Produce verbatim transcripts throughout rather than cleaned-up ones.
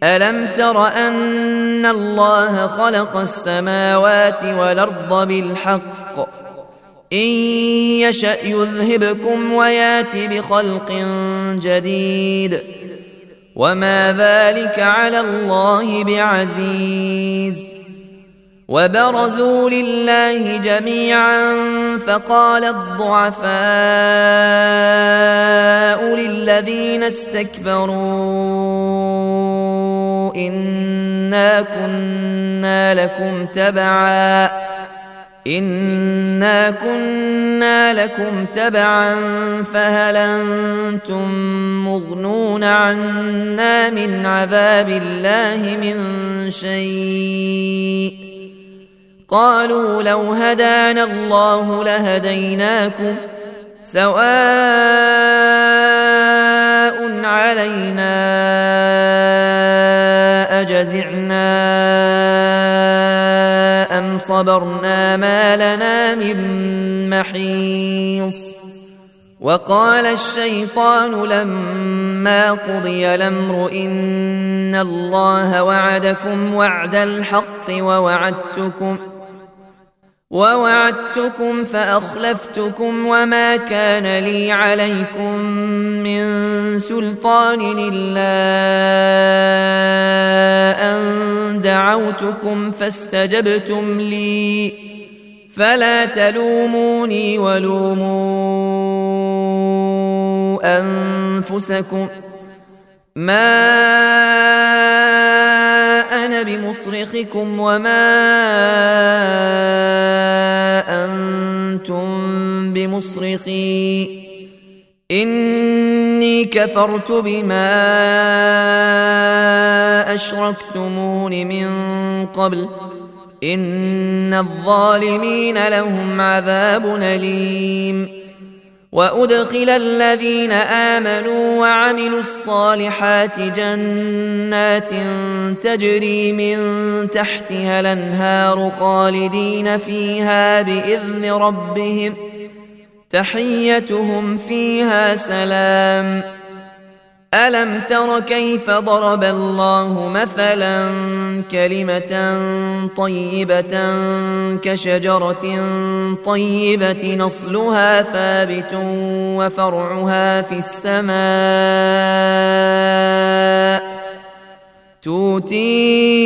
ألم تر أن الله خلق السماوات والأرض بالحق إن يشأ يذهبكم ويات بخلق جديد وما ذلك على الله بعزيز وبرزوا لله جميعا فقال الضعفاء للذين استكبروا إنا كنا لكم تبعا إنا كنا لكم تبعا فهل أنتم مغنون عنا من عذاب الله من شيء قالوا لو هدانا الله لهديناكم سواء علينا أجزعنا أم صبرنا ما لنا من محيص وقال الشيطان لما قضي الأمر إن الله وعدكم وعد الحق ووعدتكم ووعدتكم فأخلفتكم وما كان لي عليكم من سلطان إلا أن دعوتكم فاستجبتم لي فلا تلوموني ولوموا أنفسكم ما أنا بمصرخكم وما أنتم بمصرخي إني كفرت بما أشركتمون من قبل إن الظالمين لهم عذاب أليم وأدخل الذين آمنوا وعملوا الصالحات جنات تجري من تحتها الأنهار خالدين فيها بإذن ربهم تحيتهم فيها سلام ألم تر كيف ضرب الله مثلا كلمة طيبة كشجرة طيبة نصلها ثابت وفرعها في السماء تؤتي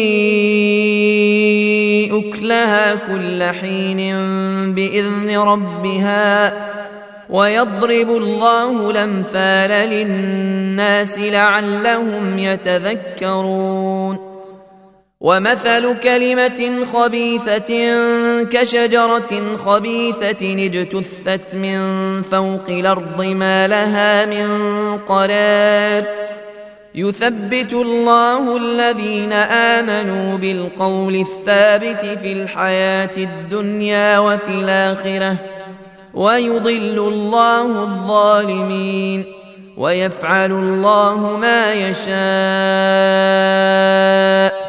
أكلها كل حين بإذن ربها ويضرب الله الأمثال للناس لعلهم يتذكرون ومثل كلمة خبيثة كشجرة خبيثة اجتثت من فوق الأرض ما لها من قرار يثبت الله الذين آمنوا بالقول الثابت في الحياة الدنيا وفي الآخرة ويضل الله الظالمين ويفعل الله ما يشاء